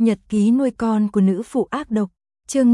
Nhật ký nuôi con của nữ phụ ác độc, chương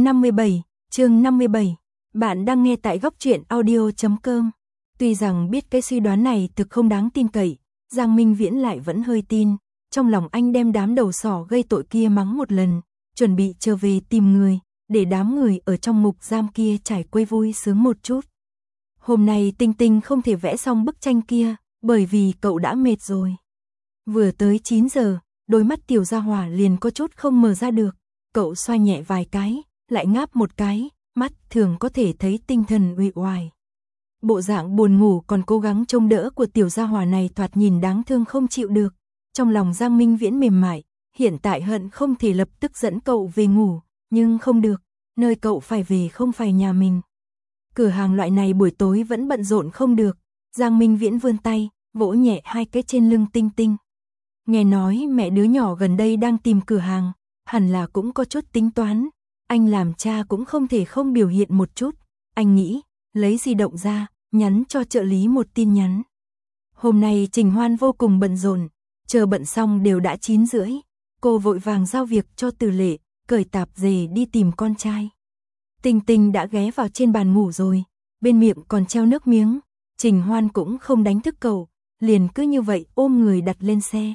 57. Bạn đang nghe tại góc truyện audio.com. Tuy rằng biết cái suy đoán này thực không đáng tin cậy, Giang Minh Viễn lại vẫn hơi tin. Trong lòng anh đem đám đầu sỏ gây tội kia mắng một lần, chuẩn bị trở về tìm người, để đám người ở trong ngục giam kia trải quây vui sướng một chút. Hôm nay Tinh Tinh không thể vẽ xong bức tranh kia, bởi vì cậu đã mệt rồi. Vừa tới 9 giờ, đôi mắt tiểu gia hỏa liền có chút không mở ra được. Cậu xoay nhẹ vài cái, lại ngáp một cái, mắt thường có thể thấy tinh thần uể oải. Bộ dạng buồn ngủ còn cố gắng trông đỡ của tiểu gia hỏa này thoạt nhìn đáng thương không chịu được. Trong lòng Giang Minh Viễn mềm mại, hiện tại hận không thể lập tức dẫn cậu về ngủ, nhưng không được, nơi cậu phải về không phải nhà mình. Cửa hàng loại này buổi tối vẫn bận rộn không được. Giang Minh Viễn vươn tay, vỗ nhẹ hai cái trên lưng Tinh Tinh. Nghe nói mẹ đứa nhỏ gần đây đang tìm cửa hàng, hẳn là cũng có chút tính toán. Anh làm cha cũng không thể không biểu hiện một chút. Anh nghĩ, lấy di động ra, nhắn cho trợ lý một tin nhắn. Hôm nay Trình Hoan vô cùng bận rộn, chờ bận xong đều đã 9 rưỡi. Cô vội vàng giao việc cho Từ Lệ, cởi tạp dề đi tìm con trai. Tinh Tinh đã ghé vào trên bàn ngủ rồi, bên miệng còn treo nước miếng. Trình Hoan cũng không đánh thức cậu, liền cứ như vậy ôm người đặt lên xe.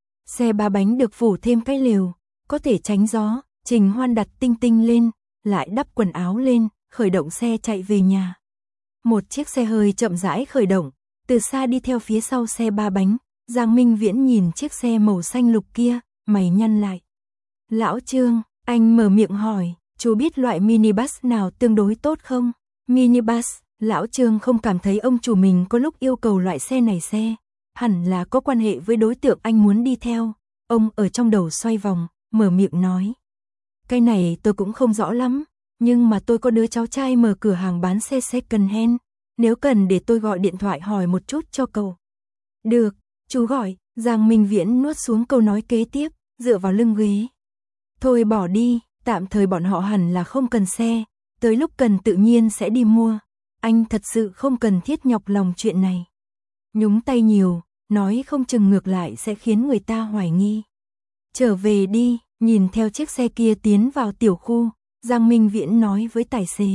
Xe 3 bánh được phủ thêm cái lều, có thể tránh gió. Trình Hoan đặt Tinh Tinh lên, lại đắp quần áo lên, khởi động xe chạy về nhà. Một chiếc xe hơi chậm rãi khởi động, từ xa đi theo phía sau xe 3 bánh. Giang Minh Viễn nhìn chiếc xe màu xanh lục kia, mày nhăn lại. Lão Trương, anh mở miệng hỏi, chú biết loại minibus nào tương đối tốt không? Minibus, Lão Trương không cảm thấy ông chủ mình có lúc yêu cầu loại xe này hẳn là có quan hệ với đối tượng anh muốn đi theo. Ông ở trong đầu xoay vòng, mở miệng nói. Cái này tôi cũng không rõ lắm, nhưng mà tôi có đứa cháu trai mở cửa hàng bán xe second hand, nếu cần để tôi gọi điện thoại hỏi một chút cho cậu. Được, chú gọi. Giang Minh Viễn nuốt xuống câu nói kế tiếp, dựa vào lưng ghế. Thôi bỏ đi, tạm thời bọn họ hẳn là không cần xe, tới lúc cần tự nhiên sẽ đi mua. Anh thật sự không cần thiết nhọc lòng chuyện này. Nhúng tay nhiều, nói không chừng ngược lại sẽ khiến người ta hoài nghi. Trở về đi, nhìn theo chiếc xe kia tiến vào tiểu khu, Giang Minh Viễn nói với tài xế.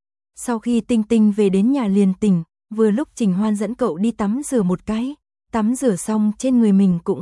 Sau khi Tinh Tinh về đến nhà liền tỉnh, vừa lúc Trình Hoan dẫn cậu đi tắm rửa một cái. Tắm rửa xong trên người mình cũng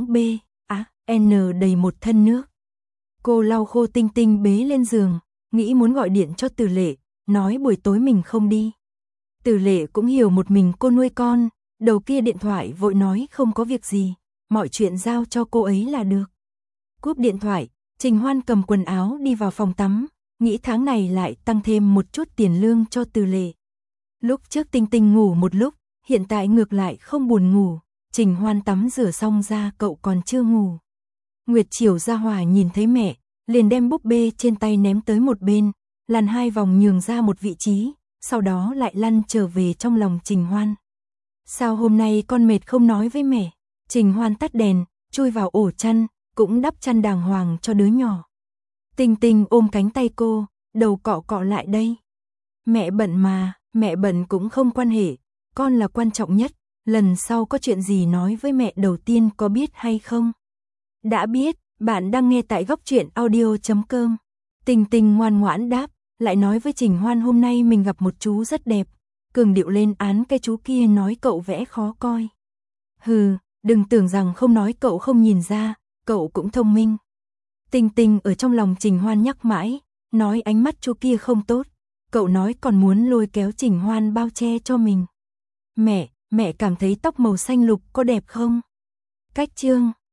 đầy một thân nước. Cô lau khô Tinh Tinh bế lên giường, nghĩ muốn gọi điện cho Từ Lệ, nói buổi tối mình không đi. Từ Lệ cũng hiểu một mình cô nuôi con, đầu kia điện thoại vội nói không có việc gì, mọi chuyện giao cho cô ấy là được. Cúp điện thoại, Trình Hoan cầm quần áo đi vào phòng tắm, nghĩ tháng này lại tăng thêm một chút tiền lương cho Từ Lệ. Lúc trước Tinh Tinh ngủ một lúc, hiện tại ngược lại không buồn ngủ. Trình Hoan tắm rửa xong ra cậu còn chưa ngủ. Nguyệt Chiểu Gia Hòa nhìn thấy mẹ, liền đem búp bê trên tay ném tới một bên, lăn 2 vòng nhường ra một vị trí, sau đó lại lăn trở về trong lòng Trình Hoan. Sao hôm nay con mệt không nói với mẹ? Trình Hoan tắt đèn, chui vào ổ chăn, cũng đắp chăn đàng hoàng cho đứa nhỏ. Tinh Tinh ôm cánh tay cô, đầu cọ cọ lại đây. Mẹ bận mà, mẹ bận cũng không quan hệ, con là quan trọng nhất. Lần sau có chuyện gì nói với mẹ đầu tiên có biết hay không? Đã biết, bạn đang nghe tại góc truyện audio.com. Tinh Tinh ngoan ngoãn đáp, lại nói với Trình Hoan hôm nay mình gặp một chú rất đẹp. Cường điệu lên án cái chú kia nói cậu vẽ khó coi. Hừ, đừng tưởng rằng không nói cậu không nhìn ra, cậu cũng thông minh. Tinh Tinh ở trong lòng Trình Hoan nhắc mãi, nói ánh mắt chú kia không tốt. Cậu nói còn muốn lôi kéo Trình Hoan bao che cho mình. Mẹ cảm thấy tóc màu xanh lục có đẹp không? Cách chương